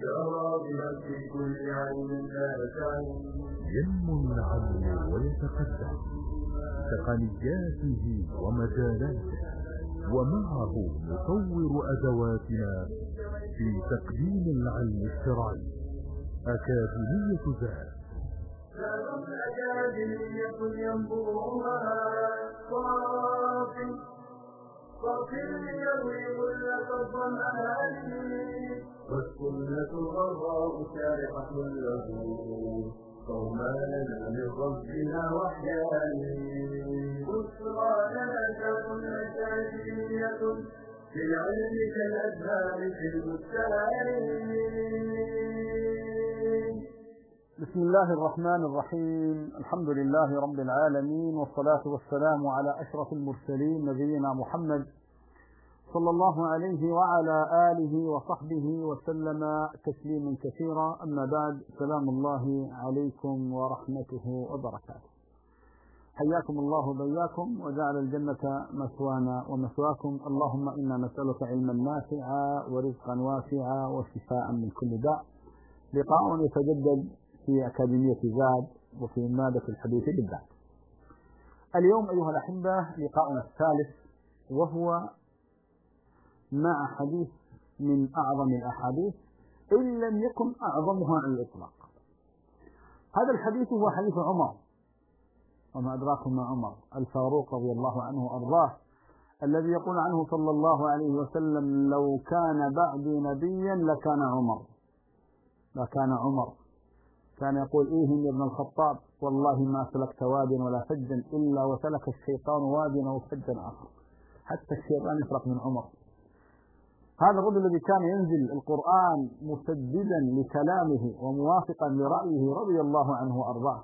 شرابها في كل عين نافع. ينمو العلم ويتقدم تقنياته ومجالاته، ومعه نطور أدواتنا في تقديم العلم الشرعي. أكاديمية ذات أكاديمية ينبوها صافي يروي كل الظمآن، والسنة الغراء شارحة له قوما لنا من ربنا وحيان. بشرى لنا شر أكاديمية للعلم كالأزهار في البستان. بسم الله الرحمن الرحيم. الحمد لله رب العالمين، والصلاة والسلام على أشرف المرسلين نبينا محمد صلى الله عليه وعلى آله وصحبه وسلم تسليما كثيرا. أما بعد، سلام الله عليكم ورحمته وبركاته. حياكم الله وبياكم، وجعل الجنة مثوانا ومثواكم. اللهم إنا نسألك علما نافعا ورزقا واسعا وشفاء من كل داء. لقاء يتجدد في أكاديمية زاد وفي مادة الحديث بالذات. اليوم أيها الأحبة لقاءنا الثالث، وهو مع حديث من أعظم الأحاديث إن لم يكن أعظمها على الإطلاق. هذا الحديث هو حديث عمر، وما أدراكم ما عمر الفاروق رضي الله عنه وأرضاه، الذي يقول عنه صلى الله عليه وسلم: لو كان بعدي نبيا لكان عمر. كان يقول: يا ابن الخطاب، والله ما سلكت واديا ولا فجا إلا وسلك الشيطان واديا أو فجا آخر. حتى الشيطان يفرق من عمر. هذا الرجل الذي كان ينزل القرآن مسددا لكلامه وموافقا لرأيه رضي الله عنه وأرضاه.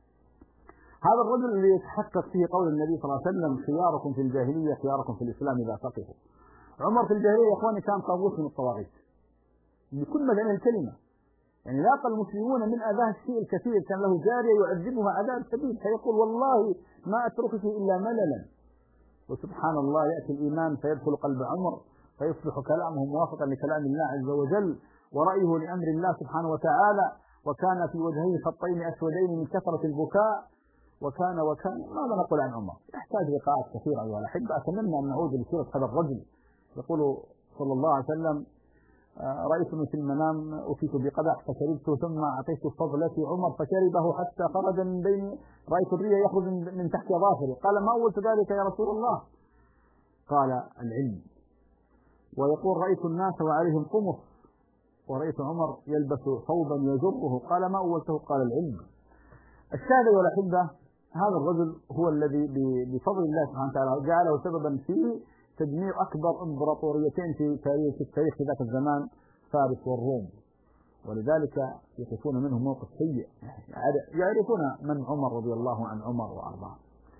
هذا الرجل الذي يتحقق فيه قول النبي صلى الله عليه وسلم: خياركم في الجاهلية خياركم في الإسلام إذا فقهوا. عمر في الجاهلية يا إخواني كان طاغوت من الطواغيت بكل معنى الكلمة. يعني لاقى المسلمون من أذاه الشيء الكثير. كان له جارية يعذبها عذاب شديد، فيقول: والله ما أتركك إلا مللا. وسبحان الله، يأتي الإيمان فيدخل قلب عمر، فيصبح كلامه موافقا لكلام الله عز وجل ورأيه لأمر الله سبحانه وتعالى. وكان في وجهيه خطين أسودين من كثرة البكاء. وكان ماذا نقول عن عمر؟ يحتاج لقاءات كثيرة أيها الأحبة. أتمنى أن نعود لسيرة هذا الرجل. يقول صلى الله عليه وسلم: رأيتني في المنام أتيت بقدح فشربته، ثم أعطيت فضلتي عمر فشربه حتى خرج من بين، رأيت الريح يخرج من تحت ظافري. قال: ما أولت ذلك يا رسول الله؟ قال: العلم. ويقول: رأيت الناس وعليهم قمص، ورأيت عمر يلبس ثوبا يجره. قال: ما أولته؟ قال: العلم. الشاهد والأحبة، هذا الرجل هو الذي بفضل الله سبحانه وتعالى جعله سببا في تدمير أكبر إمبراطوريتين في التاريخ في ذاك الزمان، فارس والروم. ولذلك يقفون منه موقف سيء. يعرفون من عمر رضي الله عن عمر وأرضاه.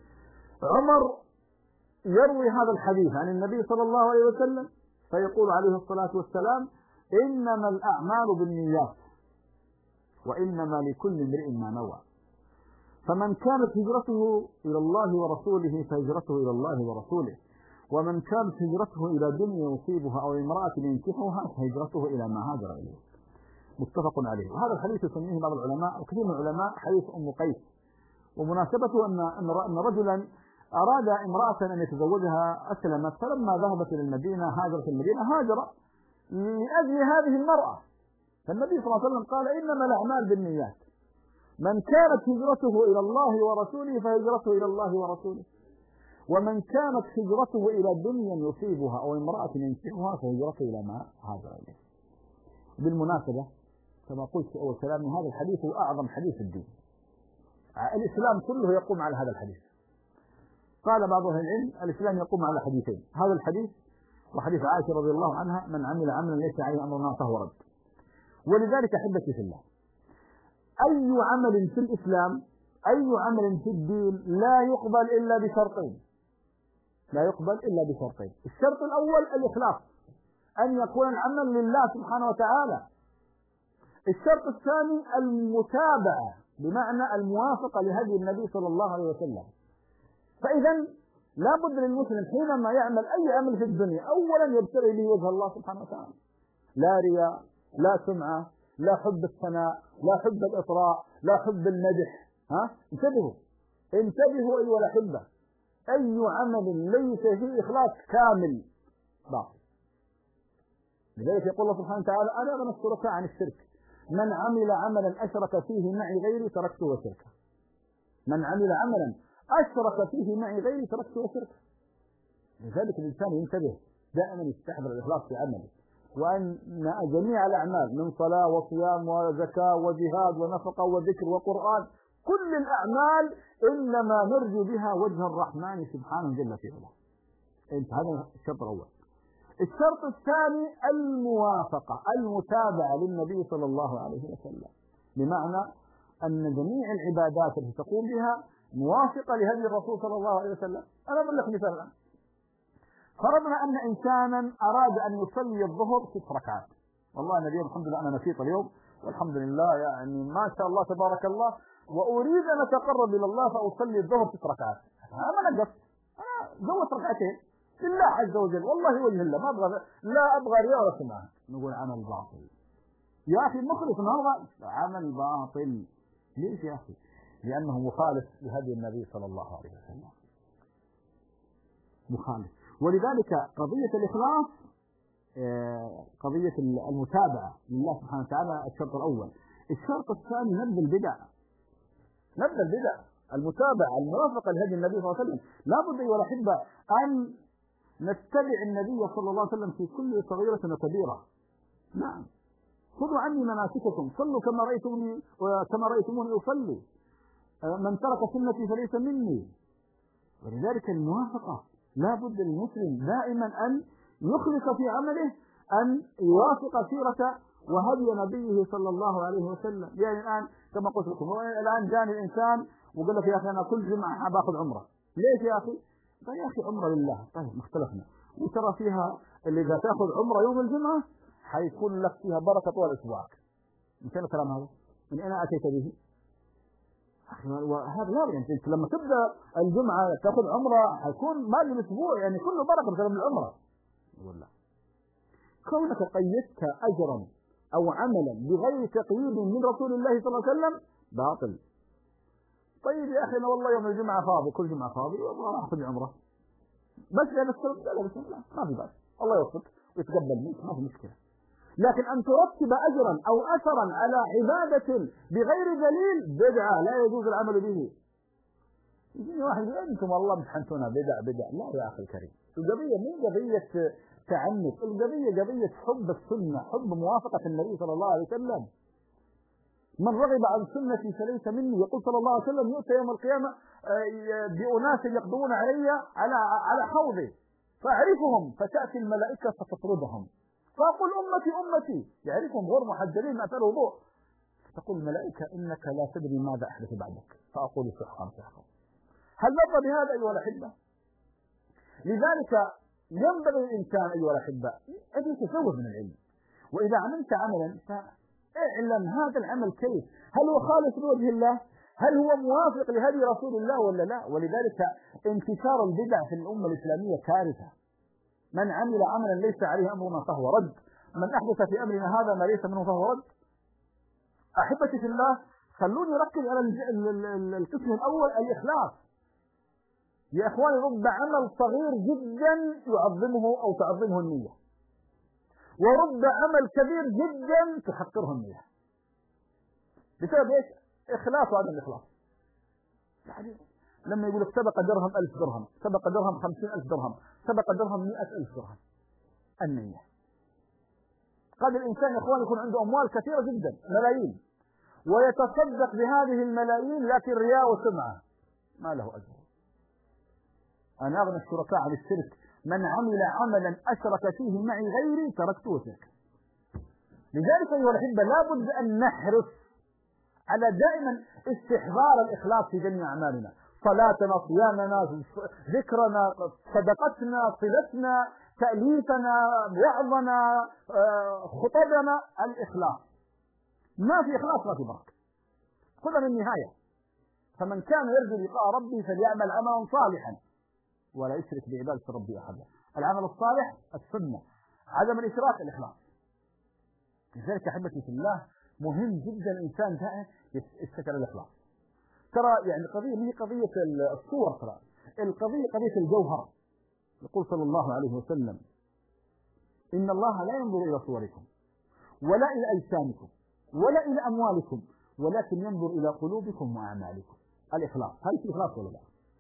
عمر يروي هذا الحديث عن النبي صلى الله عليه وسلم، فيقول عليه الصلاة والسلام: إنما الأعمال بالنيات، وإنما لكل امرئ ما نوى. فمن كانت هجرته إلى الله ورسوله فهجرته إلى الله ورسوله، ومن كانت هجرته إلى دنيا يصيبها أو امرأة ينكحها فهجرته إلى ما هاجر إليه. متفق عليه. وهذا الحديث يسميه بعض العلماء وكثير من العلماء حديث أم قيس. ومناسبته أن رجلا أراد امرأة أن يتزوجها، أسلمت، فلما ذهبت إلى المدينة هاجرت المدينة، هاجر لأجل هذه المرأة. فالنبي صلى الله عليه وسلم قال: إنما الأعمال بالنيات، من كانت هجرته إلى الله ورسوله فهجرته إلى الله ورسوله، ومن كانت هجرته إلى دنيا يصيبها أو امرأة ينكحها فهجرته إلى ما هاجر إليه. بالمناسبة كما قلت في أول كلامي، هذا الحديث هو أعظم حديث الدين. الإسلام كله يقوم على هذا الحديث. قال بعض أهل العلم: الإسلام يقوم على حديثين، هذا الحديث وحديث عائشة رضي الله عنها: من عمل عملا ليس عليه أمرنا فهو رد. ولذلك أحبتي في الله، أي عمل في الإسلام، أي عمل في الدين لا يقبل إلا بشرطين. الشرط الأول الإخلاص، أن يكون العمل لله سبحانه وتعالى. الشرط الثاني المتابعة، بمعنى الموافقة لهدي النبي صلى الله عليه وسلم. فإذا لا بد للمسلم حينما يعمل أي عمل في الدنيا أولا يبتغي به وجه الله سبحانه وتعالى، لا رياء لا سمعة، لا حب الثناء، لا حب الإطراء، لا حب المدح. انتبهوا أيها الأحبة، أي عمل ليس فيه إخلاص كامل باطل. لذلك يقول الله سبحانه وتعالى: أنا أغنى الشركاء عن الشرك، من عمل عملا أشرك فيه معي غيري تركته وشركه. من عمل عملا أشرك فيه معي غيري تركته وشركه. لذلك الإنسان ينتبه دائما، يستحضر الإخلاص في عمله، وأن جميع الأعمال من صلاة وصيام وزكاة وجهاد ونفقة وذكر وقرآن، كل الأعمال إنما نرجو بها وجه الرحمن سبحانه جل في علاه. هذا الشرط الأول. الشرط الثاني الموافقة، المتابعة للنبي صلى الله عليه وسلم، بمعنى أن جميع العبادات التي تقوم بها موافقة لهدي الرسول صلى الله عليه وسلم. أنا أقول لك مثال الآن. فرضنا أن إنسانا أراد أن يصلي الظهر 6 ركعات. والله أنا اليوم الحمد لله أنا نشيط اليوم، والحمد لله يعني ما شاء الله تبارك الله، وأريد أن أتقرب إلى الله فأصلي الظهر 6 ركعات. أنا نقصت، أنا زودت ركعتين لله عز وجل، والله وجه الله، ما أبغى، لا أبغى رياء ولا سمعة. نقول عمل باطل يا أخي، مخلص النهارده عمل باطل. ليش يا أخي؟ لأنه مخالف لهدي النبي صلى الله عليه وسلم، مخالف. ولذلك قضية الإخلاص قضية المتابعة لله سبحانه وتعالى الشرط الأول. الشرط الثاني نبذ البدع، المتابعة الموافقة لهدي النبي صلى الله عليه وسلم. لا بد أيها الأحبة أن نتبع النبي صلى الله عليه وسلم في كل صغيرة وكبيرة. نعم، خذوا عني مناسككم، صلوا كما رأيتموني أصلي، من ترك سنتي فليس مني. ولذلك الموافقة لا بد للمسلم دائما أن يخلص في عمله، أن يوافق سيرة وهدي نبيه صلى الله عليه وسلم. يعني الآن كما قلت لكم، الآن جاني الإنسان وقال لك: يا أخي أنا كل جمعة باخذ عمرة. ليش يا أخي؟ قال: يا أخي عمرة لله. طيب، مختلفنا، وترى فيها اللي إذا تأخذ عمرة يوم الجمعة حيكون لك فيها بركة طول أسبوعك. من فين الكلام هذا؟ من أين أتيت به؟ وهذا لا، يعني انت لما تبدا الجمعه تاخذ عمره حيكون باقي الاسبوع يعني كله بركه بسبب العمره. ولا كونك قيدت اجرا او عملا بغير تقييد من رسول الله صلى الله عليه وسلم باطل. طيب يا اخي انا والله يوم الجمعه فاضي، كل جمعه فاضي، والله اخذ عمره بس لان السبب لا بسم الله ما في باس، الله يوفقك ويتقبل منك، ما في مشكله. لكن أن ترتب أجرا أو أثرا على عبادة بغير دليل بدعة لا يجوز العمل به. يجيني واحد يقول: أنتم والله امتحنتونا بدع. لا يا أخي الكريم، القضية مو قضية تعنت، القضية قضية حب السنة، حب موافقة النبي صلى الله عليه وسلم. من رغب عن سنتي فليس مني. يقول صلى الله عليه وسلم: يؤتى يوم القيامة بأناس يقضون علي على حوضي فأعرفهم، فتأتي الملائكة فتطردهم، فأقول: أمتي. يعرفهم غير محجلين أثر الوضوء. فتقول الملائكة: إنك لا تدري ماذا أحدث بعدك. فأقول: سحقا. هل نظر بهذا أيها الأحبة؟ لذلك ينبغي الإنسان أيها الأحبة أن يتزود من العلم، وإذا عملت عملا فاعلم هذا العمل كيف، هل هو خالص لوجه الله، هل هو موافق لهدي رسول الله ولا لا. ولذلك انتشار البدع في الأمة الإسلامية كارثة. من عمل عملا ليس عليه أمرنا فهو رد، من أحدث في أمرنا هذا ما ليس منه فهو رد. أحبتي في الله، خلوني أركز على القسم الأول، الإخلاص. يا إخواني، رب عمل صغير جدا يعظمه أو تعظمه النية، ورب عمل كبير جدا تحقره النية. بسبب إيش؟ إخلاص وعدم الإخلاص. يعني لما يقول لك سبق درهم 1000 درهم، سبق درهم 50,000 درهم، سبق درهم 100,000 درهم، النية. قد الإنسان يا إخوان يكون عنده أموال كثيرة جدا، ملايين، ويتصدق بهذه الملايين لكن رياء وسمعة، ما له أجر. أنا أغنى الشركاء عن الشرك، من عمل عملا أشرك فيه معي غيري تركته وشركه. لذلك أيها الأحبة لا بد أن نحرص على دائما استحضار الإخلاص في جميع أعمالنا، صلاتنا، صيامنا، ذكرنا، صدقتنا، صلتنا، تأليفنا، وعظنا، خطبنا، الإخلاص. ما في إخلاص ما في بركة. خذها من النهاية: فمن كان يرجو لقاء ربه فليعمل عملا صالحا ولا يشرك بعبادة ربه أحدا. العمل الصالح السنة، عدم الإشراك الإخلاص. لذلك أحبتي في الله مهم جدا الإنسان يستشعر الإخلاص. ترى يعني قضية هي قضية الصور، ترى القضية قضية الجوهر. يقول صلى الله عليه وسلم: إن الله لا ينظر إلى صوركم ولا إلى أجسامكم ولا إلى أموالكم ولكن ينظر إلى قلوبكم وأعمالكم. الإخلاص، هل في إخلاص ولا لا؟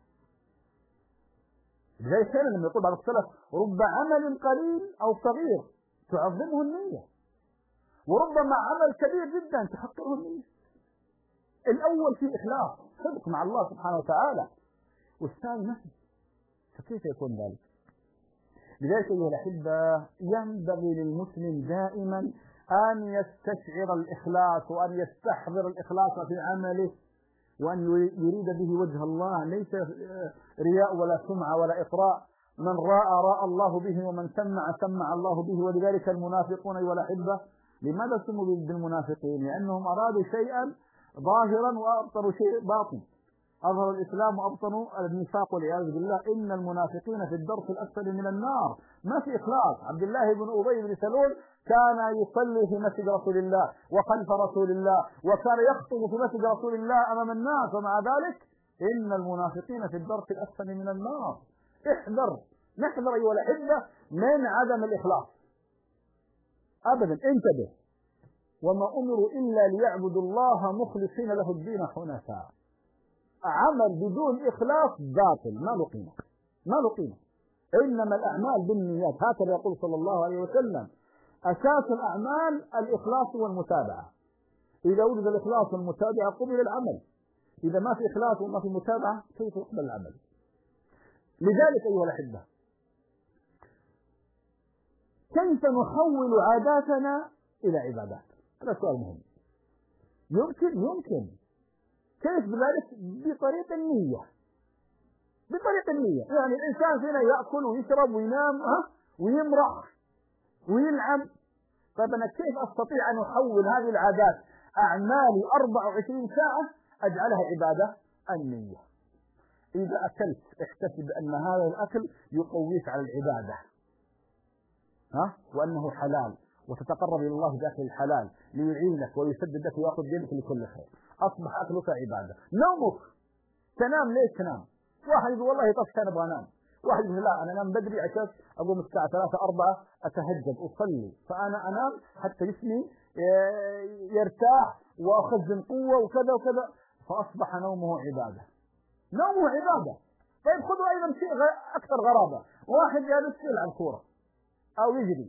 لذلك كان لما يقول بعض السلف: رب عمل قليل أو صغير تعظمه النية، وربما عمل كبير جدا تحققه النية. الأول في إخلاص صدق مع الله سبحانه وتعالى، والثاني نفس. فكيف يكون ذلك؟ لذلك أيها الأحبة ينبغي للمسلم دائما أن يستشعر الإخلاص وأن يستحضر الإخلاص في عمله، وأن يريد به وجه الله، ليس رياء ولا سمعة ولا إطراء. من راى الله به، ومن سمع الله به. ولذلك المنافقون أيها الأحبة لماذا سموا بالمنافقين؟ لأنهم أرادوا شيئا ظاهرا وأبطنوا شيء باطن. أظهر الإسلام وأبطنوا النفاق والعياذ بالله. إن المنافقين في الدرك الأسفل من النار. ما في إخلاص. عبد الله بن أبي بن سلول كان يصلي في مسجد رسول الله وخلف رسول الله، وكان يخطب في مسجد رسول الله أمام الناس، ومع ذلك إن المنافقين في الدرك الأسفل من النار. نحذر أيها الأحبة من عدم الإخلاص أبدا. انتبه: وما أمروا إلا ليعبدوا الله مخلصين له الدين حنفاء. عمل بدون إخلاص باطل، ما له قيمة. إنما الأعمال بالنيات، هكذا يقول صلى الله عليه وسلم: أساس الأعمال الإخلاص والمتابعة. إذا وجد الإخلاص والمتابعة قبل العمل. إذا ما في إخلاص وما في متابعة كيف يقبل العمل؟ لذلك أيها الأحبة كيف نحول عاداتنا إلى عبادات؟ هذا سؤال مهم. يمكن. كيف بذلك؟ بطريق النية. يعني الإنسان فينا يأكل ويشرب وينام ويمرح ويلعب. طيب أنا كيف أستطيع أن أحول هذه العادات أعمالي 24 ساعة أجعلها عبادة؟ النية. إذا أكلت احتسب أن هذا الأكل يقويك على العبادة، وأنه حلال، وتتقرب إلى الله بأكل الحلال ليعينك ويسددك ويأخذ بيدك لكل خير. أصبح أكلك عبادة. نومك، تنام ليش تنام؟ واحد يقول والله طفش أنا أبغى أنام، واحد يقول لا أنا أنام بدري عشان أقوم الساعة 3-4 أتهجد أصلي، فأنا أنام حتى جسمي يرتاح وأخزن قوة وكذا وكذا، فأصبح نومه عبادة. طيب خذوا أيضا شيء أكثر غرابة. واحد جالس يلعب كورة أو يجري،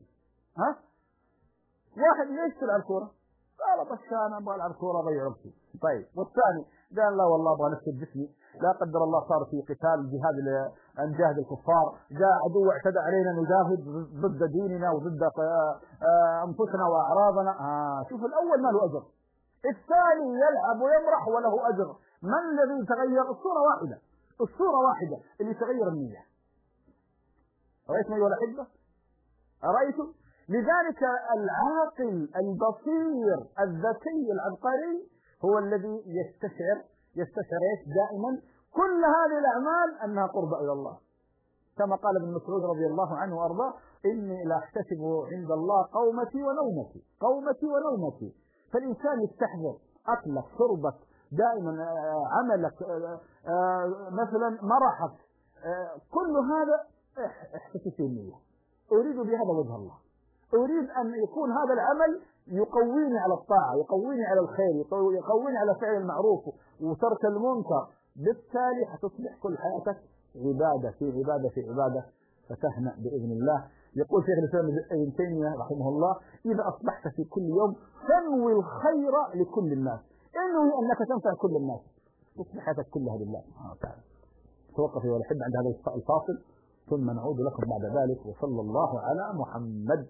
واحد ليش تلعب كورة؟ قال بس أنا أبغى ألعب كورة أضيع وقتي. طيب والثاني قال لا والله أبغى نفسد جسمي، لا قدر الله صار في قتال نجاهد الكفار، جاء عدو اعتدى علينا نجاهد ضد ديننا وضد أنفسنا وأعراضنا. شوف الأول ما له أجر، الثاني يلعب ويمرح وله أجر. من الذي تغير؟ الصورة واحدة اللي تغير النية. رأيتم أيها الأحبة؟ أرأيتم؟ لذلك العاقل البصير الذكي العبقري هو الذي يستشعر دائما كل هذه الأعمال أنها قربة إلى الله، كما قال ابن مسعود رضي الله عنه وأرضاه: إني لا أحتسب عند الله قومتي ونومتي. فالإنسان يستحضر أكلك، شربك، دائما عملك، مثلا مرحك، كل هذا احتسب النية. أريد بهذا وجه الله، أريد أن يكون هذا العمل يقويني على الطاعة، يقويني على الخير، يقويني على فعل المعروف وترك المنكر. بالتالي حتصبح كل حياتك عبادة في عبادة فتهنأ بإذن الله. يقول شيخ الإسلام ابن تيمية رحمه الله: إذا أصبحت في كل يوم تنوي الخير لكل الناس، انوي أنك تنفع كل الناس، تصبح حياتك كلها لله سبحانه وتعالى. توقفي ولا حد عند هذا الفاصل ثم نعود لكم بعد ذلك. وصلى الله على محمد.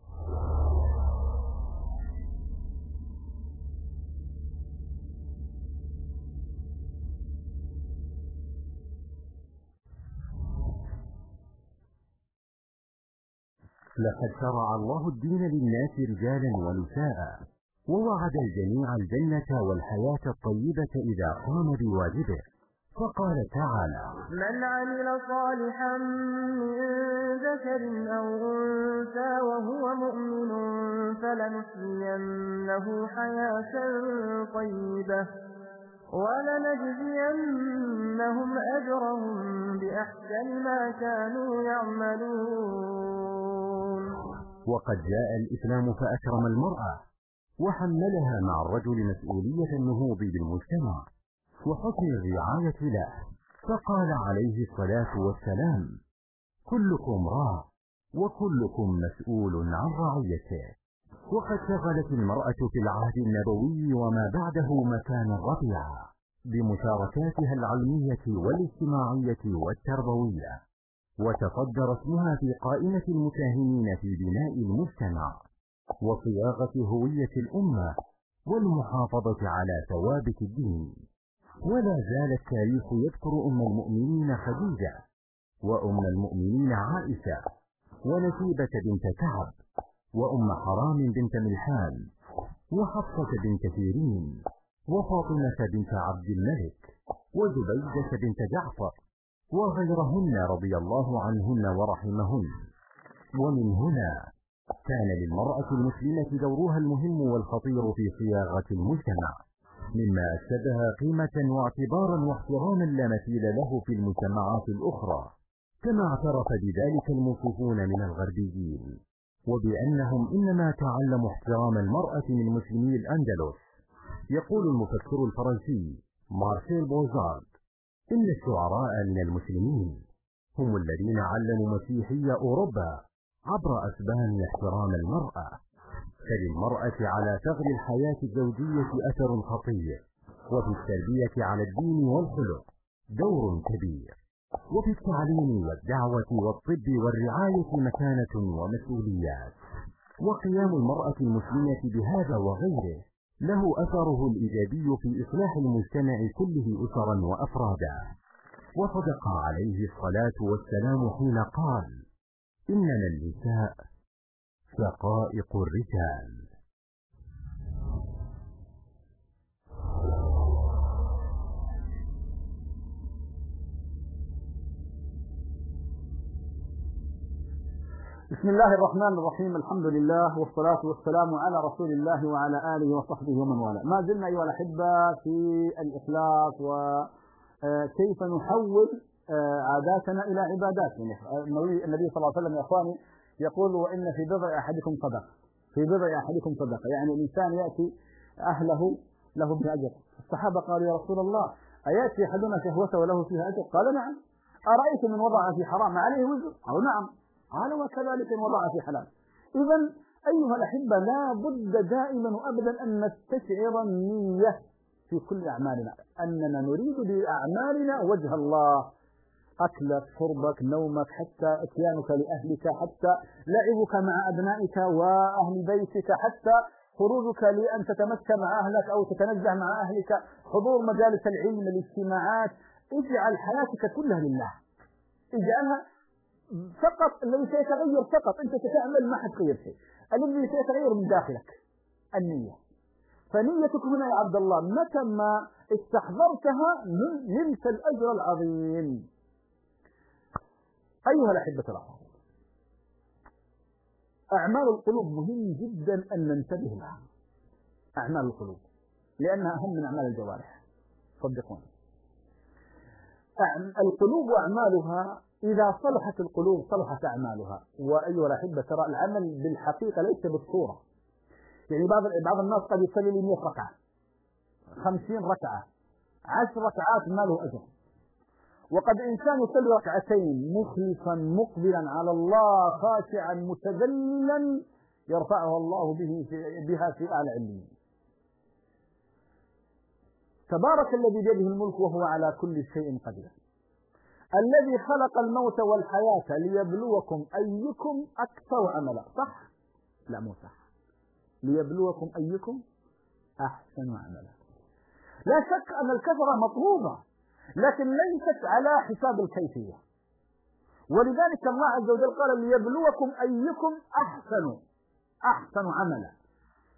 لقد شرع الله الدين للناس رجالا ونساء، ووعد الجميع الجنة والحياة الطيبة إذا قام بواجبه، فقال تعالى: من عمل صالحا من ذكر أو أنثى وهو مؤمن فلنحيينه حياة طيبة ولنجزينهم أجرهم بأحسن ما كانوا يعملون. وقد جاء الإسلام فأكرم المرأة وحملها مع الرجل مسؤولية النهوض بالمجتمع وحسن الرعاية له، فقال عليه الصلاة والسلام: كلكم راع وكلكم مسؤول عن رعيته. وقد شغلت المرأة في العهد النبوي وما بعده مكانا رفيعا بمشاركاتها العلمية والاجتماعية والتربوية، وتصدر اسمها في قائمة المساهمين في بناء المجتمع وصياغة هوية الأمة والمحافظة على ثوابت الدين. ولا زال التاريخ يذكر أم المؤمنين خديجة، وأم المؤمنين عائشة، ونسيبة بنت كعب، وأم حرام بنت ملحان، وحفصة بنت سيرين، وفاطمة بنت عبد الملك، وزبيدة بنت جعفر، وغيرهن رضي الله عنهن ورحمهن. ومن هنا كان للمرأة المسلمة دورها المهم والخطير في صياغة المجتمع، مما أكسبها قيمة واعتبارا واحتراما لا مثيل له في المجتمعات الأخرى، كما اعترف بذلك الموصوفون من الغربيين، وبأنهم إنما تعلموا احترام المرأة من مسلمي الأندلس. يقول المفكر الفرنسي مارسيل بوزارد: إن الشعراء من المسلمين هم الذين علموا مسيحي أوروبا عبر أسبان احترام المرأة، فللمرأة على ثغر الحياة الزوجية أثر خطير، وفي التربية على الدين والخلق دور كبير، وفي التعليم والدعوة والطب والرعاية مكانة ومسؤوليات. وقيام المرأة المسلمة بهذا وغيره له أثره الإيجابي في إصلاح المجتمع كله أسرا وأفرادا. وصدق عليه الصلاة والسلام حين قال: إنما النساء شقائق الرجال. بسم الله الرحمن الرحيم. الحمد لله والصلاة والسلام على رسول الله وعلى آله وصحبه ومن والاه. ما زلنا أيها الأحبة في الإخلاص وكيف نحول عاداتنا إلى عبادات. النبي صلى الله عليه وسلم يا إخواني يقول: وإن في بضع أحدكم صدقة، في بضع أحدكم صدقة، يعني الإنسان يأتي أهله له بأجر. الصحابة قالوا: يا رسول الله أيأتي أحدنا شهوته وله فيها أجر؟ قال: نعم. أرأيت من وضع في حرام عليه وزر؟ قالوا: نعم. قال: وكذلك إن وضع في حلال. إذن أيها الأحبة لا بد دائما وأبدا أن نستشعر النية في كل أعمالنا، أننا نريد بأعمالنا وجه الله. أكلك، شربك، نومك، حتى اتيانك لأهلك، حتى لعبك مع أبنائك وأهل بيتك، حتى خروجك لأن تتمشى مع أهلك أو تتنزه مع أهلك، حضور مجالس العلم، الاجتماعات. اجعل حياتك كلها لله، اجعلها فقط. الذي سيتغير فقط أنت تتعمل، ما حتغير شيء. الذي سيتغير من داخلك النية. فنيتك هنا يا عبد الله متى ما استحضرتها نلت الأجر العظيم. أيها الأحبة الأخوة، أعمال القلوب مهم جدا أن ننتبه لها. أعمال القلوب لأنها أهم من أعمال الجوارح، صدقوني. القلوب وأعمالها إذا صلحت القلوب صلحت أعمالها. وأيها الأحبة ترى العمل بالحقيقة ليس بالصورة. يعني بعض الناس قد يصلي لي 100 ركعة، 50 ركعة، 10 ركعات ما له أجر. وقد إنسان يصلي ركعتين مخلصا مقبلا على الله خاشعا متذللا يرفعه الله بها في أعلى عليين. تبارك الذي بيده الملك وهو على كل شيء قدير، الذي خلق الموت والحياة ليبلوكم أيكم أكثر عملا. صح؟ لا مو صح. ليبلوكم أيكم أحسن عملا. لا شك أن الكثرة مطلوبة، لكن ليست على حساب الكيفية. ولذلك الله عز وجل قال: ليبلوكم أيكم أحسن عملا.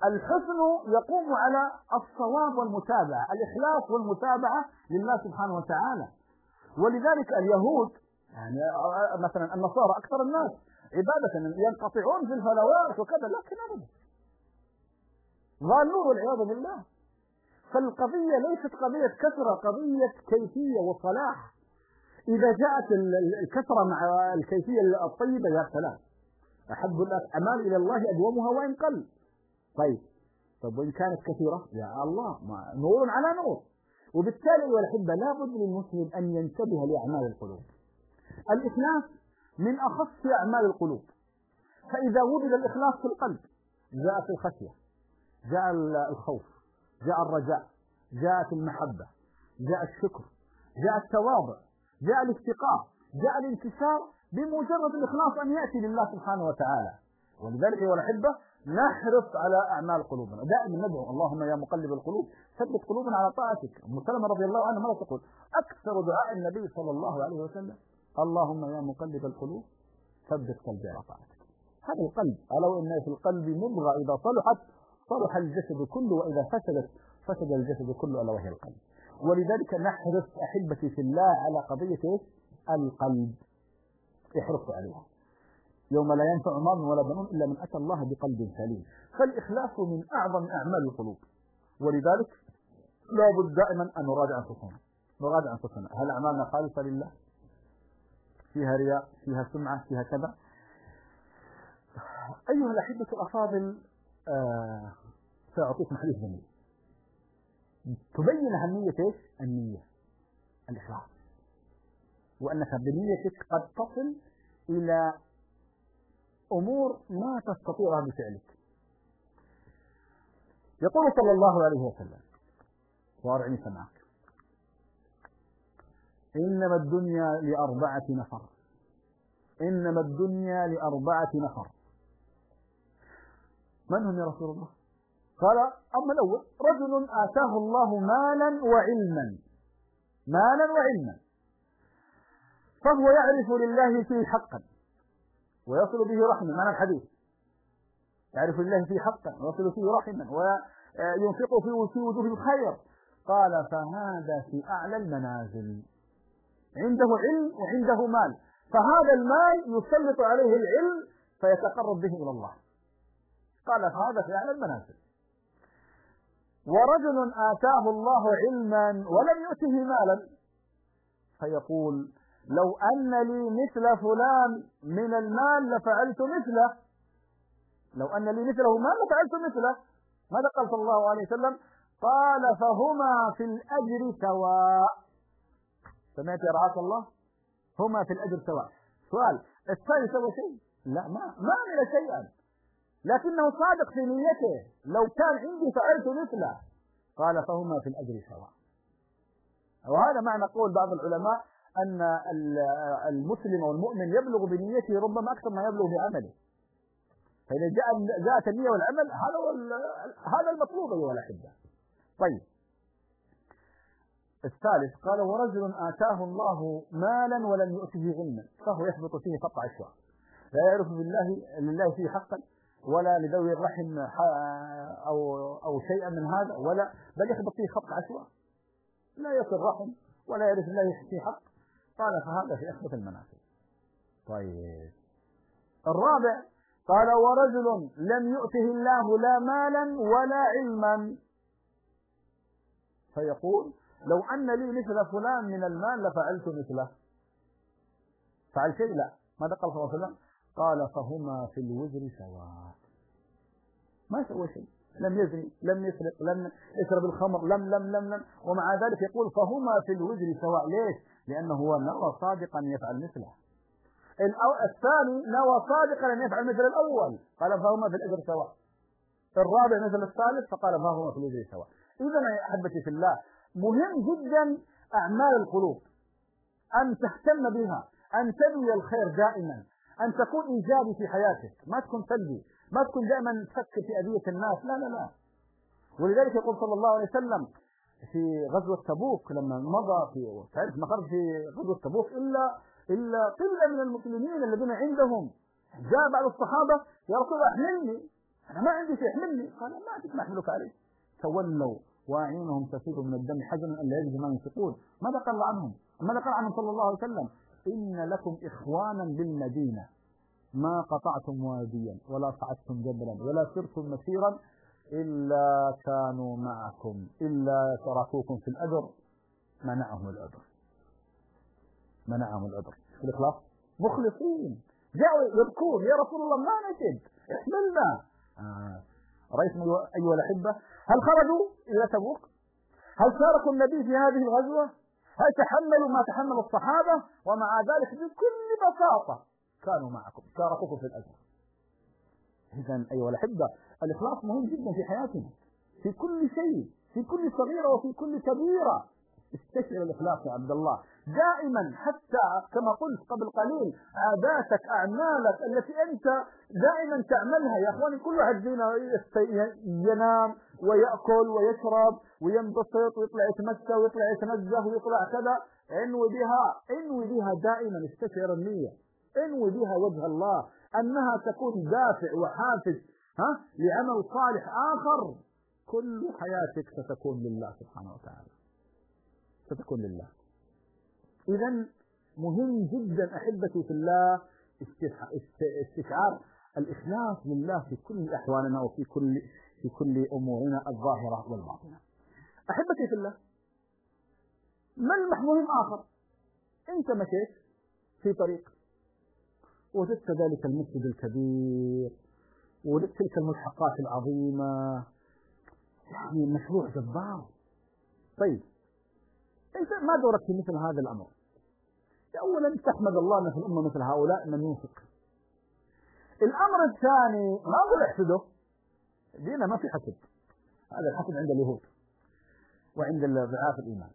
الحسن يقوم على الصواب والمتابعة، الإخلاص والمتابعة لله سبحانه وتعالى. ولذلك اليهود يعني مثلا النصارى أكثر الناس عبادة ينقطعون في الفلوات وكذا، لكن أبدا ضالون والعياذ بالله. فالقضية ليست قضية كثرة، قضية كيفية وصلاح. إذا جاءت الكثرة مع الكيفية الطيبة يا سلام، أحب الأعمال إلى الله أدومها وإن قل. طيب وإن كانت كثيرة يا الله نور على نور. وبالتالي أيها الأحبة لابد للمسلم أن ينتبه لأعمال القلوب. الإخلاص من أخص أعمال القلوب، فإذا وجد الإخلاص في القلب جاءت الخشية، جاء الخوف، جاء الرجاء، جاءت المحبة، جاء الشكر، جاء التواضع، جاء الافتقار، جاء الانكسار بمجرد الإخلاص أن يأتي لله سبحانه وتعالى. ولذلك أيها الأحبة نحرص على أعمال قلوبنا، دائما ندعو اللهم يا مقلب القلوب ثبت قلوبنا على طاعتك. أم سلمة رضي الله عنها ماذا تقول؟ أكثر دعاء النبي صلى الله عليه وسلم اللهم يا مقلب القلوب ثبت قلبي على طاعتك. هذا القلب، ألا وإن في القلب مضغة إذا صلحت صلح الجسد كله، وإذا فسدت فسد الجسد كله، ألا وهي القلب. ولذلك نحرص أحبتي في الله على قضية القلب، احرصوا عليها. يوم لا ينفع مال ولا بنون إلا من أتى الله بقلب سليم. فالإخلاص من أعظم أعمال القلوب، ولذلك لا بد دائما أن نراجع أنفسنا، هل أعمالنا خالصة لله؟ فيها رياء، فيها سمعة، فيها كذا؟ أيها الأحبة الأفاضل، سأعطيكم حديث جميل تبين أهمية ايش؟ النية، الإخلاص، وأنك بنيتك قد تصل إلى أمور ما تستطيعها بفعلك. يقول صلى الله عليه وسلم وارعني سمعك: إنما الدنيا لأربعة نفر. إنما الدنيا لأربعة نفر. من هم يا رسول الله؟ قال: أما الأول رجل آتاه الله مالا وعلما، فهو يعرف لله فيه حقا ويصل به رحما. معنى الحديث يعرف لله فيه حقا ويصل فيه رحما وينفق في وجوه الخير. قال: فهذا في أعلى المنازل، عنده علم وعنده مال، فهذا المال يسلط عليه العلم فيتقرب به إلى الله. قال: فهذا في أعلى المنازل. ورجل آتاه الله علما ولم يؤته مالا، فيقول: لو أن لي مثل فلان من المال لفعلت مثله، لو أن لي مثله مال لفعلت مثله. ماذا قال صلى الله عليه وسلم؟ قال: فهما في الأجر سواء. سمعت يا رعاك الله؟ هما في الأجر سواء. سؤال: الثاني سوى شيء؟ لا، ما عمل شيئا، لكنه صادق في نيته، لو كان عندي فعلت مثله. قال: فهما في الأجر سواء. وهذا معنى قول بعض العلماء أن المسلم والمؤمن يبلغ بنيته ربما أكثر ما يبلغ بعمله. فإذا جاءت النية والعمل هذا المطلوب أيها الأحبة. طيب، الثالث قال: ورجل آتاه الله مالا ولم يؤته علما، فهو يحبط فيه قطع عشواء، لا يعرف لله فيه حقا ولا لذوي الرحم أو شيئا من هذا، ولا بل يحبط فيه خط عشواء، لا يصل رحم ولا يعرف الله فيه حق. قال: فهذا في أخبث المنازل. طيب، الرابع قال: ورجل لم يؤته الله لا مالا ولا علما، فيقول: لو أن لي مثل فلان من المال لفعلت مثله. فعل شيء؟ لا. ماذا قال صلى الله عليه وسلم؟ قال: فهما في الوزر سواء. ما سوى شيء، لم يزني، لم يسرق، لم يشرب الخمر، لم، ومع ذلك يقول فهما في الوزر سواء. ليش؟ لأنه هو نوى صادقا يفعل مثله. الثاني نوى صادقا أن يفعل مثل الأول، قال: فهما في الأجر سواء. الرابع مثل الثالث، فقال: فهما في الوزر سواء. إذا يا أحبتي في الله، مهم جدا أعمال القلوب، أن تهتم بها، أن تنوي الخير دائما، أن تكون إيجابي في حياتك، ما تكون سلبي، ما تكون دائما تفكر في أذية الناس، لا. ولذلك يقول صلى الله عليه وسلم في غزوة تبوك لما مضى ما خرج في غزوة تبوك إلا قلة من المسلمين الذين عندهم. جاء بعض الصحابة: يا رسول الله أحملني، أنا ما عندي شيء احملني. قال ما أجد ما أحملك عليه. تولوا وأعينهم تفيض من الدم حزنا أن لا يجدوا ما ينفقون. ماذا قال عنهم؟ ماذا قال عنهم صلى الله عليه وسلم؟ إن لكم إخوانا بالمدينة ما قطعتم واديا ولا صعدتم جبلا ولا سرتم مسيرا إلا كانوا معكم إلا تركوكم في الأجر منعهم الأجر. الإخلاص مخلصين جاءوا يبكون يا رسول الله ما نجد احملنا. رأيتم أيها الأحبة هل خرجوا إلى تبوك؟ هل شاركوا النبي في هذه الغزوة؟ هل تحملوا ما تحمل الصحابة؟ ومع ذلك بكل بساطة كانوا معكم شاركوكم في الأجر. إذن أيها الأحبة الإخلاص مهم جدا في حياتنا في كل شيء في كل صغيرة وفي كل كبيرة. استشعر الإخلاص يا عبد الله دائما حتى كما قلت قبل قليل عاداتك أعمالك التي أنت دائما تعملها. يا أخواني كل واحد فينا ينام ويأكل ويشرب وينبسط ويطلع يتمشى ويطلع يتنزه ويطلع كذا. انوي بها دائما. استشعر النية انوي بها وجه الله أنها تكون دافع وحافز لعمل صالح آخر. كل حياتك ستكون لله سبحانه وتعالى ستكون لله. إذن مهم جدا أحبتي في الله استشعار الإخلاص لله في كل أحوالنا وفي كل أمورنا الظاهرة والباطنة. أحبتي في الله ملمح مهم آخر. أنت مشيت في طريق وجدت ذلك المسجد الكبير وجدت تلك الملحقات العظيمة يعني مشروع جبار. طيب أنت ما دورك في مثل هذا الأمر؟ أولا تحمد الله أن في الأمة مثل هؤلاء من ينفق. الأمر الثاني ما أقول احسده دينا ما في حسد. هذا الحسد عند اليهود وعند ضعاف الإيمان.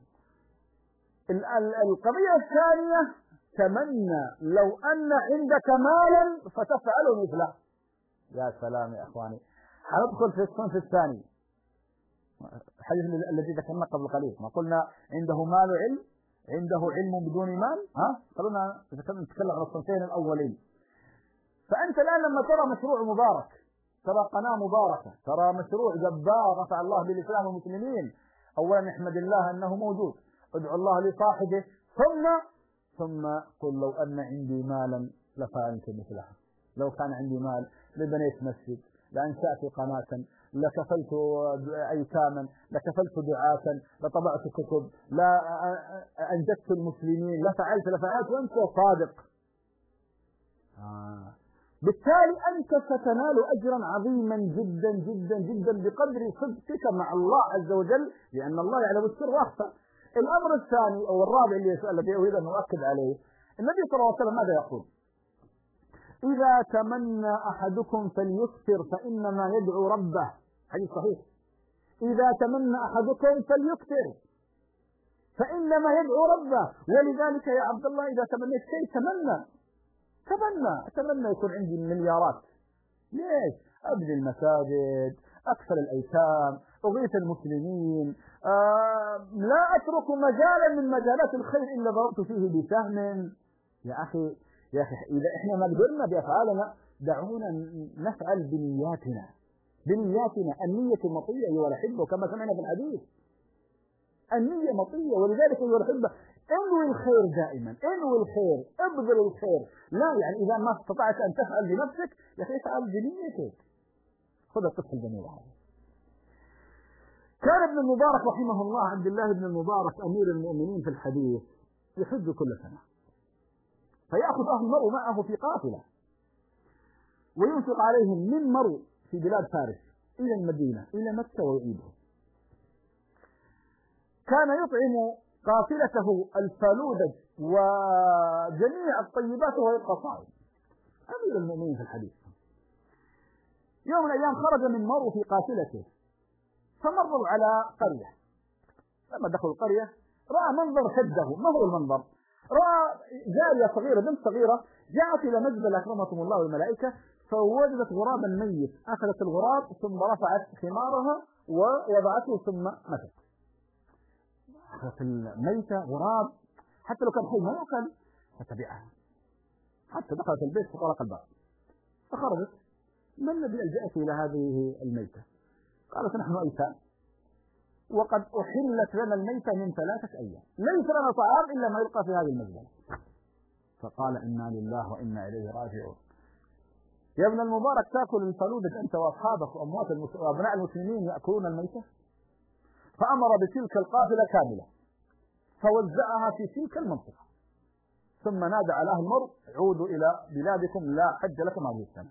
القضية الثانية تمنى لو أن عندك مالا فتفعل مثله. يا سلام يا أخواني هندخل في الصنف الثاني الحديث الذي ذكرنا قبل قليل. ما قلنا عنده مال وعلم عنده علم بدون مال. خلونا نتكلم عن الصنفين الأولين. فأنت الآن لما ترى مشروع مبارك ترى قناة مباركة ترى مشروع جبار رفع الله بالإسلام والمسلمين أولا احمد الله أنه موجود ادعو الله لصاحبه ثم قل لو أن عندي مالا لفعلت مثله. لو كان عندي مال لبنيت مسجد لأنشأت قناة لكفلت أيتاما لكفلت دعاة لطبعت كتب لا أنجدت المسلمين لفعلت وأنت صادق. بالتالي أنت ستنال أجرا عظيما جدا جدا جدا بقدر صدقك مع الله عز وجل لأن الله يعلم السر وأخفى. الأمر الثاني أو الرابع الذي أريد أن أؤكد عليه النبي صلى الله عليه وسلم ماذا يقول؟ إذا تمنى أحدكم فليكثر فإنما يدعو ربه. حديث صحيح. إذا تمنى أحدكم فليكثر فإنما يدعو ربه. ولذلك يا عبد الله إذا تمنيت شيء أتمنى يكون عندي مليارات. ليش؟ أبني المساجد أكثر الأيتام أغيث المسلمين لا أترك مجالا من مجالات الخير إلا ضربت فيه بسهم. يا أخي إذا إحنا ما قدرنا بأفعالنا دعونا نفعل بنياتنا. النية مطية أيها الأحبة كما سمعنا في الحديث. النية مطية. ولذلك أيها الأحبة انوي الخير دائما انوي الخير ابذل الخير. لا يعني إذا ما استطعت أن تفعل بنفسك يا أخي افعل بنيتك. خذ القصة الجميلة هذه. كان ابن المبارك رحمه الله عبد الله بن المبارك أمير المؤمنين في الحديث يحج كل سنة فيأخذ أهل مرو معه في قافلة وينفق عليهم من مرو في بلاد فارس إلى المدينة إلى مكة ويعيدهم. كان يطعم قافلته الفالودج وجميع الطيبات ويبقى صائم. أمير المؤمنين في الحديث. يوم من الأيام خرج من مرو في قافلته فمروا على قرية. لما دخلوا القرية رأى منظر شده. ما هو المنظر؟ رأى جارية صغيرة بنت صغيرة جاءت إلى مزبلة أكرمكم الله والملائكة فوجدت غرابا ميت. أخذت الغراب ثم رفعت خمارها ووضعته ثم ماتت. أخذت الميتة غراب حتى لو كان حي ما يأكل فتبعها حتى دخلت البيت فطرق الباب فخرجت ما الذي ألجأك إلى هذه الميتة؟ قالت نحن أيتام وقد أحلت لنا الميتة من 3 أيام، ليس لنا طعام إلا ما يلقى في هذه المزبلة. فقال إنا لله وإنا إليه راجعون. يا ابن المبارك تأكل الفلوذة أنت وأصحابك وأبناء المسلمين يأكلون الميتة؟ فأمر بتلك القافلة كاملة فوزعها في تلك المنطقة، ثم نادى على أهل المر عودوا إلى بلادكم لا حج لكم هذه السنة.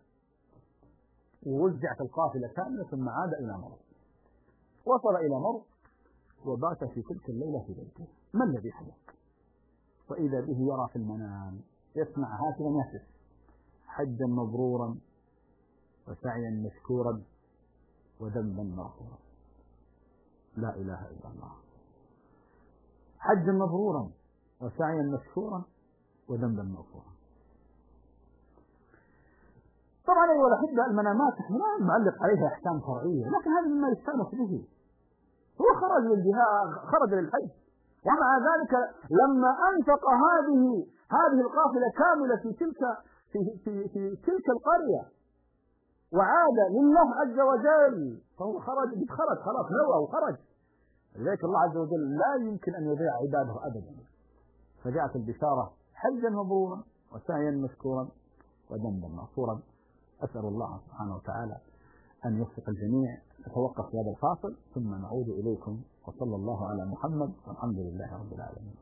ووزعت القافلة كاملة ثم عاد إلى مر. وصل إلى مر وبات في تلك الليلة في بيته. ما الذي حدث؟ وإذا به يرى في المنام يسمع هكذا يهتف: حجا مبرورا وسعيا مشكورا وذنبا مغفورا. لا إله إلا الله. حجا مبرورا وسعيا مشكورا وذنبا مغفورا. طبعا أيها الأحبة المنامات لا نعلق عليها أحكام شرعية، لكن هذا مما يستأنس به. هو خرج للجهاد، خرج للحج، ومع ذلك لما أنفق هذه القافلة كاملة في تلك القرية وعاد لله عز وجل فهو خرج خلاص نوى وخرج. لذلك الله عز وجل لا يمكن أن يضيع عباده أبدا. فجاءت البشارة: حجا مبرورا وسعيا مشكورا وذنبا مغفورا. أسأل الله سبحانه وتعالى أن يوفق الجميع. نتوقف في هذا الفاصل ثم نعود إليكم، وصلى الله على محمد والحمد لله رب العالمين.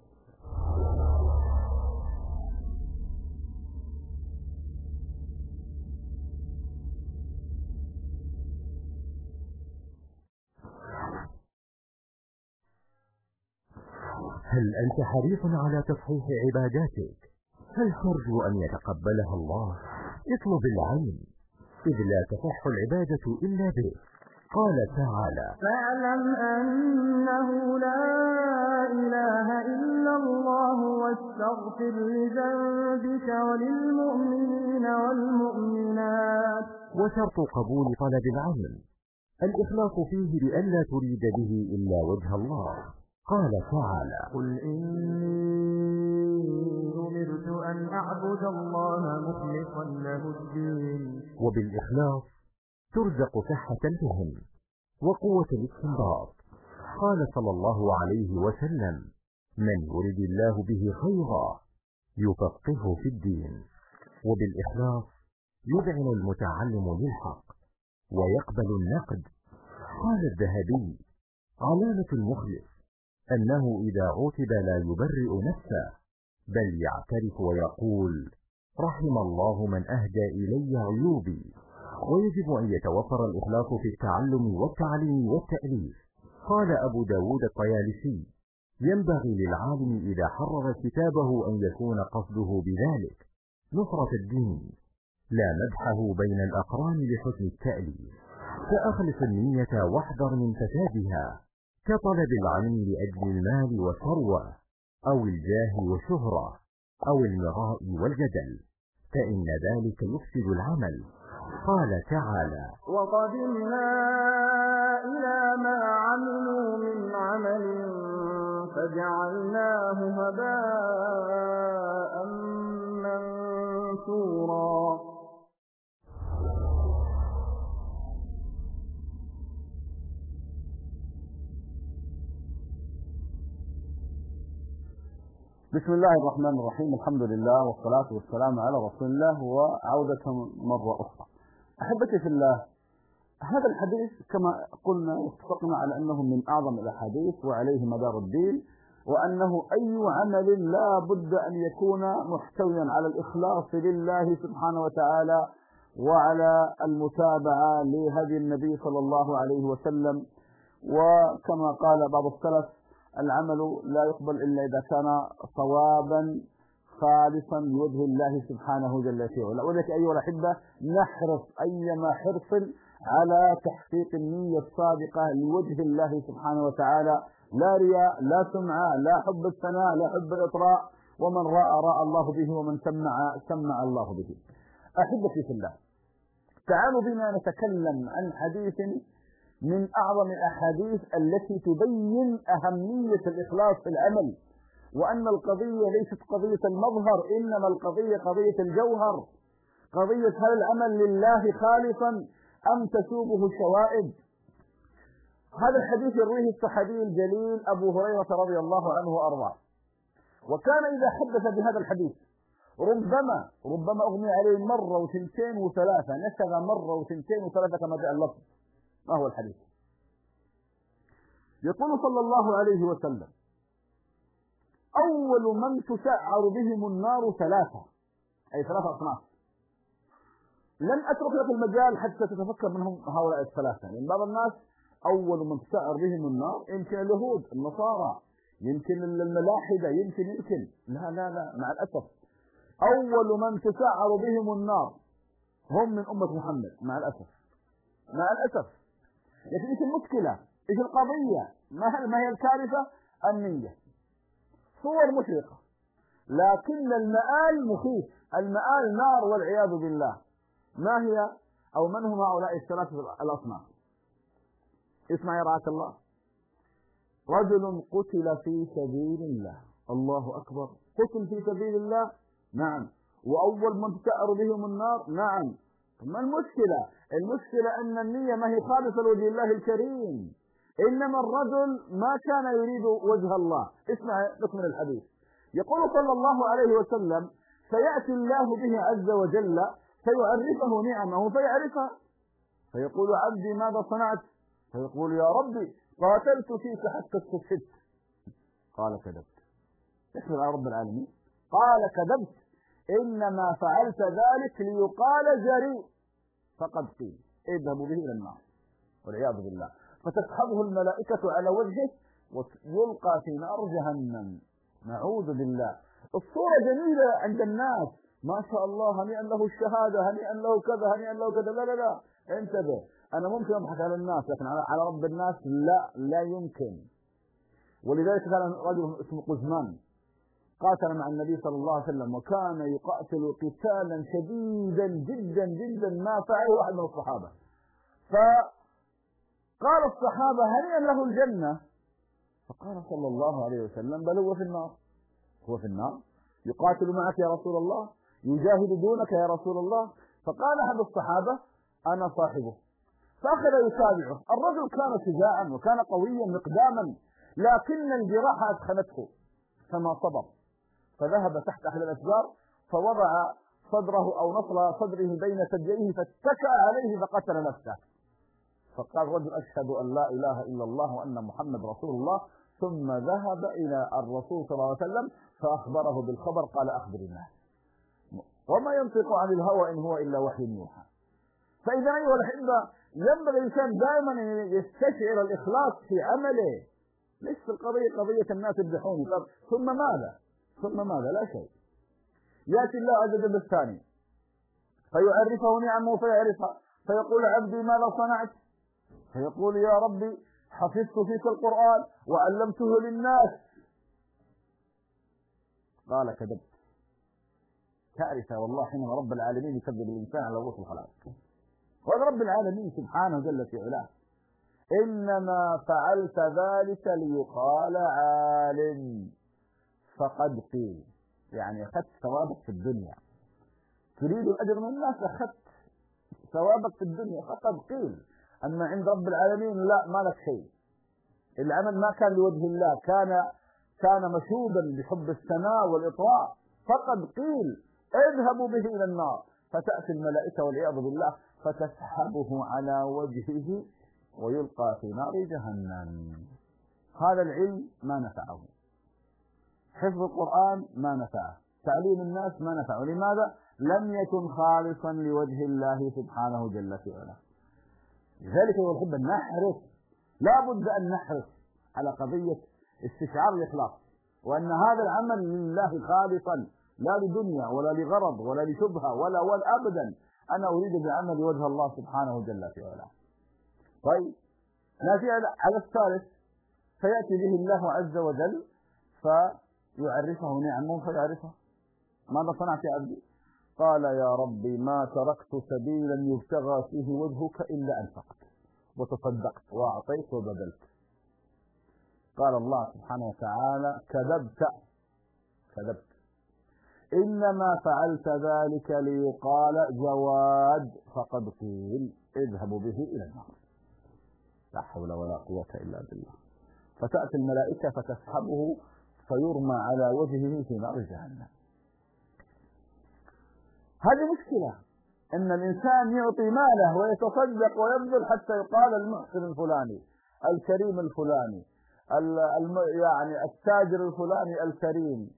هل أنت حريص على تصحيح عباداتك؟ هل ترجو أن يتقبلها الله؟ اطلب العلم، إذ لا تصح العبادة إلا به. قال تعالى: فاعلم أنه لا إله إلا الله واستغفر لذنبك وللمؤمنين والمؤمنات. وشرط قبول طلب العلم الإخلاص فيه بأن لا تريد به إلا وجه الله. قال تعالى: قل إني أمرت أن أعبد الله مخلصا له الدين. وبالإخلاص ترزق صحة الفهم وقوة الاستنباط. قال صلى الله عليه وسلم: من يرد الله به خيرا يفقهه في الدين. وبالإخلاص يذعن المتعلم للحق ويقبل النقد. قال الذهبي: علامة المخلص أنه إذا عوتب لا يبرئ نفسه بل يعترف ويقول: رحم الله من أهدى إلي عيوبي. ويجب أن يتوفر الإخلاص في التعلم والتعليم والتأليف. قال أبو داود الطيالسي: ينبغي للعالم إذا حرر كتابه أن يكون قصده بذلك نصرة الدين لا مدحه بين الأقران لحسن التأليف. فأخلص النية واحذر من فسادها، كطلب العلم لأجل المال والثروة أو الجاه والشهرة أو المراء والجدل، فإن ذلك يفسد العمل. قال تعالى: وقدمنا إلى ما عملوا من عمل فجعلناه هباء منثورا. بسم الله الرحمن الرحيم. الحمد لله والصلاة والسلام على رسول الله. وعودة مرة أخرى. أحبتي في الله، هذا الحديث كما قلنا واتفقنا على أنه من أعظم الأحاديث وعليه مدار الدين، وأنه أي عمل لا بد أن يكون محتويا على الإخلاص لله سبحانه وتعالى وعلى المتابعة لهدي النبي صلى الله عليه وسلم. وكما قال بعض السلف: العمل لا يقبل إلا إذا كان صوابا خالصا لوجه الله سبحانه جل في علاه. ولذلك أيها الأحبة نحرص أيما حرص على تحقيق النية الصادقة لوجه الله سبحانه وتعالى، لا رياء لا سمعة لا حب الثناء لا حب الإطراء. ومن رأى الله به ومن سمع الله به. أحبتي في الله، تعالوا بنا نتكلم عن حديث من أعظم الأحاديث التي تبين أهمية الإخلاص في العمل، وأن القضية ليست قضية المظهر، إنما القضية قضية الجوهر. قضية هل العمل لله خالصا أم تشوبه الشوائب. هذا الحديث يرويه الصحابي الجليل أبو هريرة رضي الله عنه وأرضاه، وكان إذا حدث بهذا الحديث ربما أغمي عليه مرة وثنتين وثلاثة، نشغ مرة وثنتين وثلاثة كما جاء اللفظ. ما هو الحديث؟ يقول صلى الله عليه وسلم: أول من تسعر بهم النار ثلاثة، أي ثلاثة أصناف. لن أترك لك المجال حتى تتفكر منهم هؤلاء الثلاثة، لأن بعض الناس أول من تسعر بهم النار يمكن اليهود، النصارى، يمكن الملاحدة، يمكن لا مع الأسف أول من تسعر بهم النار هم من أمة محمد، مع الأسف. لكن إيش المشكلة؟ إيش القضية؟ ما هي الكارثة؟ النية. صور مشرقة، لكن المآل مخيف، المآل نار والعياذ بالله. ما هي أو من هم هؤلاء الثلاثة الأصناف؟ اسمع يا رعاك الله: رجل قتل في سبيل الله، الله أكبر، قتل في سبيل الله، نعم، وأول من تسعر بهم النار، نعم. ما المشكلة؟ المشكلة أن النية ما هي خالصة لوجه الله الكريم، إنما الرجل ما كان يريد وجه الله. اسمع نكمل الحديث. يقول صلى الله عليه وسلم: فيأتي الله به عز وجل فيعرفه نعمه فيعرفها، فيقول: عبدي ماذا صنعت؟ فيقول: يا ربي قاتلت فيك حتى استشهدت. قال: كذبت. احمد على رب العالمين. قال: كذبت، إنما فعلت ذلك ليقال جريء، فقد قيل اذهبوا به إلى النار والعياذ بالله. فتسحبه الملائكة على وجهه ويلقى في نار جهنم، نعوذ بالله. الصورة جميلة عند الناس، ما شاء الله، هنيئا له الشهادة، هنيئا له كذا، هنيئا له كذا. لا انتبه، أنا ممكن أضحك على الناس، لكن على رب الناس لا يمكن. ولذلك كان رجل اسمه قزمان قاتل مع النبي صلى الله عليه وسلم، وكان يقاتل قتالا شديدا جدا جدا ما فعله أحد من الصحابة. فقال الصحابة: هنيئا له الجنة. فقال صلى الله عليه وسلم: بل هو في النار، يقاتل معك يا رسول الله، يجاهد دونك يا رسول الله. فقال أحد الصحابة: أنا صاحبه. فأخذ يتابعه. الرجل كان شجاعا وكان قويا مقداما، لكن الجراح أدخنته فما صبر، فذهب تحت أحد الأشجار فوضع صدره أو نصل صدره بين ثدييه فاتكأ عليه فقتل نفسه. فقال الرجل: أشهد أن لا إله إلا الله وأن محمد رسول الله. ثم ذهب إلى الرسول صلى الله عليه وسلم فأخبره بالخبر. قال: أخبر الناس، وما ينطق عن الهوى إن هو إلا وحي يوحى. فإذا أيها الأحبة، ينبغي الإنسان دائما يستشعر الإخلاص في عمله. ليس القضية قضية الناس يمدحوني ثم ماذا؟ لا شيء. يأتي الله عز وجل الثاني فيعرفه نعمه فيعرفها، فيقول: عبدي ماذا صنعت؟ فيقول: يا ربي حفظت فيك القرآن وعلمته للناس. قال: كذبت. كارثة والله حينما رب العالمين يكذب الإنسان على رؤوس الخلائق. وهذا رب العالمين سبحانه جل في علاه: إنما فعلت ذلك ليقال عالم، فقد قيل. يعني أخذت ثوابك في الدنيا، تريد الأجر من الناس، أخذت ثوابك في الدنيا، فقد قيل. أما عند رب العالمين لا، ما لك شيء. العمل ما كان لوجه الله، كان مشوبا بحب الثناء والإطراء. فقد قيل اذهبوا به إلى النار. فتأتي الملائكة والعياذ بالله فتسحبه على وجهه ويلقى في نار جهنم. هذا العلم ما نفعه، حفظ القرآن ما نفعه، تعليم الناس ما نفعه. لماذا؟ لم يكن خالصا لوجه الله سبحانه جل في علاه. لذلك يحب أن نحرص، لا بد أن نحرص على قضية استشعار الإخلاص، وأن هذا العمل لله خالصا، لا لدنيا ولا لغرض ولا لشبهة ولا أبدا. أنا أريد بعمل وجه الله سبحانه جل في علاه. طيب، نأتي على الثالث، فيأتي به الله عز وجل فيعرفه نعمه فيعرفه. ماذا صنعت يا عبدي؟ قال: يا ربي ما تركت سبيلا يبتغى فيه وجهك إلا أنفقت وتصدقت وأعطيت وبذلت. قال الله سبحانه وتعالى: كذبت. إنما فعلت ذلك ليقال جواد فقد قيل اذهبوا به إلى النار. لا حول ولا قوة إلا بالله. فتأتي الملائكة فتسحبه فيرمى على وجهه في نار جهنم. هذه مشكلة، أن الإنسان يعطي ماله ويتصدق ويبذل حتى يقال المحسن الفلاني، الكريم الفلاني، يعني التاجر الفلاني الكريم.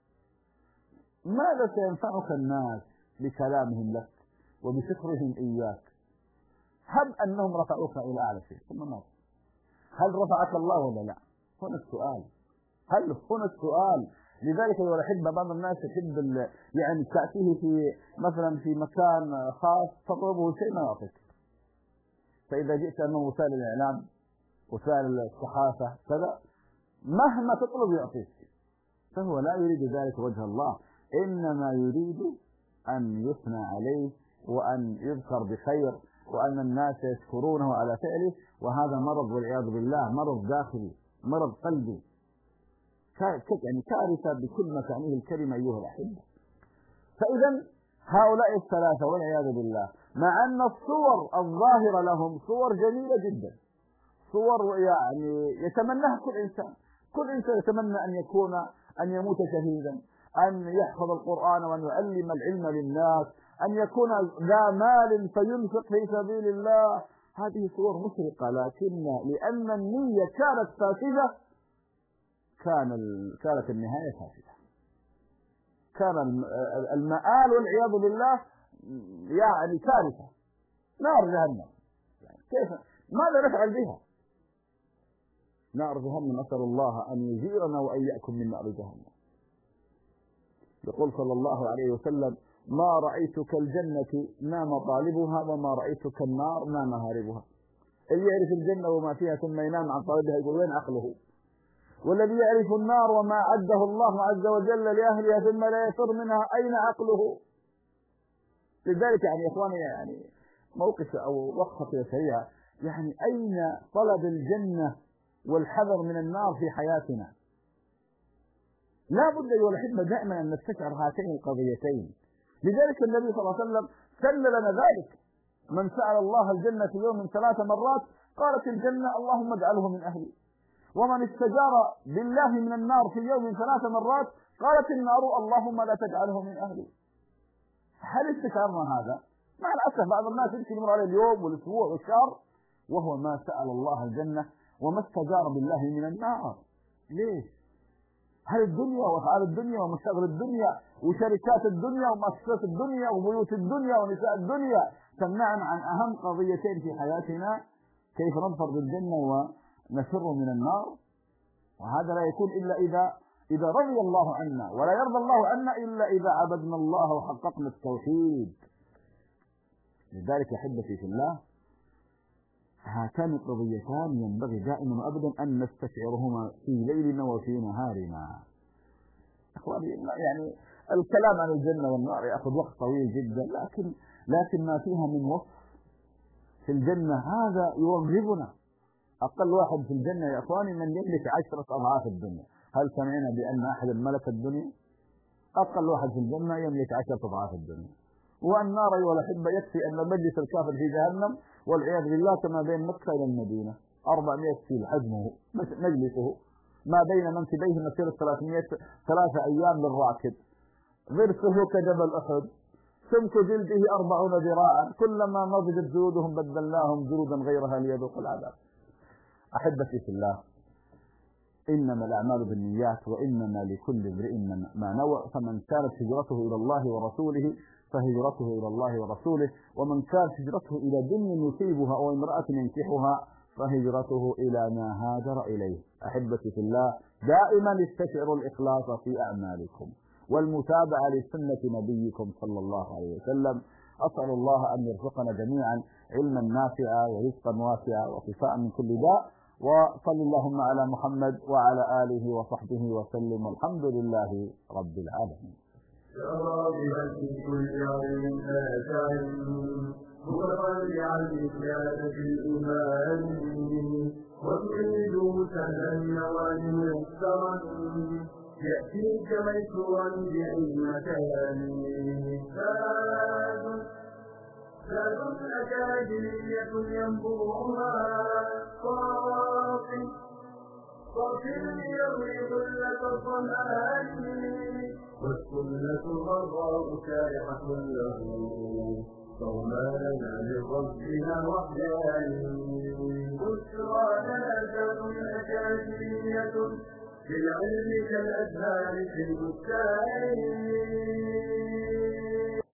ماذا سينفعك الناس بكلامهم لك وبشكرهم إياك؟ هب أنهم رفعوك إلى أعلى شيء ثم ماذا؟ هل رفعك الله ولا لا؟ هنا السؤال. هنا السؤال. لذلك أيها الأحبة بعض الناس يحب يعني تأتيه في مثلا في مكان خاص تطلبه شيء ما يعطيك، فإذا جئت أنه وسائل الإعلام وسائل الصحافة كذا مهما تطلب يعطيك، فهو لا يريد ذلك وجه الله، إنما يريد أن يثنى عليه وأن يذكر بخير وأن الناس يشكرونه على فعله. وهذا مرض والعياذ بالله، مرض داخلي، مرض قلبي، يعني كارثة بكل ما تعنيه الكلمة أيها الأحبة. فإذا هؤلاء الثلاثة والعياذ بالله مع أن الصور الظاهرة لهم صور جميلة جدا، صور يعني يتمناها كل إنسان يتمنى أن يموت شهيدا، أن يحفظ القرآن وأن يعلم العلم للناس، أن يكون ذا مال فينفق في سبيل الله. هذه صور مشرقة، لكن لأن النية كانت فاسدة كانت النهاية فاسدة، كان المآل والعياذ بالله يعني كارثة، نار جهنم. كيف ماذا نفعل بها؟ نار جهنم، نسأل الله أن يجيرنا وأياكم من نار جهنم. يقول صلى الله عليه وسلم: ما رأيتك الجنة ما مطالبها وما رأيتك النار ما مهاربها. اللي يعرف الجنة وما فيها ثم ينام عن طالبها يقول وين عقله؟ والذي يعرف النار وما عده الله عز وجل لأهلها ثم لا يفر منها أين عقله؟ لذلك يعني يا إخواني يعني موقف أو وقفة سريعة، يعني أين طلب الجنة والحذر من النار في حياتنا؟ لا بد أيها الأحبة دائما أن نستشعر هاتين القضيتين. لذلك النبي صلى الله عليه وسلم سل لنا ذلك: من سأل الله الجنة في يوم 3 مرات قالت الجنة اللهم اجعله من أهلي، ومن استجار بالله من النار في يوم 3 مرات قالت النار اللهم لا تجعله من أهلي. هل استشعرنا هذا؟ مع الأسف بعض الناس يمكن يمر عليه اليوم والأسبوع والشهر وهو ما سأل الله الجنة وما استجار بالله من النار. ليش؟ هل الدنيا وأفعال الدنيا ومشاغل الدنيا وشركات الدنيا ومؤسسات الدنيا وبيوت الدنيا ونساء الدنيا تمنعنا عن أهم قضيتين في حياتنا: كيف نظفر بالجنة ونفر من النار؟ وهذا لا يكون إلا إذا رضي الله عنا، ولا يرضى الله عنا إلا إذا عبدنا الله وحققنا التوحيد. لذلك أحبتي في الله، هاتان القضيتان ينبغي دائما وأبدا أن نستشعرهما في ليلنا وفي نهارنا. أخواني يعني الكلام عن الجنة والنار يأخذ وقت طويل جدا، لكن ما فيها من وصف في الجنة هذا يرغبنا. أقل واحد في الجنة يا أخواني من يملك 10 أضعاف الدنيا. هل سمعنا بأن أحد ملك الدنيا؟ أقل واحد في الجنة يملك 10 أضعاف الدنيا. والنار أيها الأحبة يكفي أن مجلس الكافر في جهنم والعياذ بالله كما بين مكة إلى المدينة 400 كيلو حجمه مجلسه، ما بين منكبيه مسيرة 3 أيام للراكب. ضرسه كجبل أحد، سمك جلده 40 ذراعا، كلما نضجت جلودهم بدلناهم جلودا غيرها ليذوقوا العذاب. أحبتي في الله، إنما الأعمال بالنيات وإنما لكل امرئ ما نوى، فمن كانت هجرته إلى الله ورسوله فهجرته إلى الله ورسوله، ومن كانت هجرته إلى دنيا يصيبها أو امرأة ينكحها فهجرته إلى ما هاجر إليه. أحبتي في الله، دائما استشعروا الإخلاص في أعمالكم والمتابعة لسنة نبيكم صلى الله عليه وسلم. أسأل الله أن يرزقنا جميعا علما نافعا ورزقا واسعا وشفاء من كل داء، وصل اللهم على محمد وعلى آله وصحبه وسلم، والحمد لله رب العالمين. راغبا في كل علم نافع متطلعا لزيادة الإيمان وتريد سهلا وميسرا يأتيك ميسورا بأي مكان. زاد أكاديمية ينبوعها صافي ليروي ظلة الظمآن، والسنة الغراء شارحة له فوما لنا لربنا وحدان. بشرى لنا زاد أكاديمية بالعلم كالأزهار في البستان.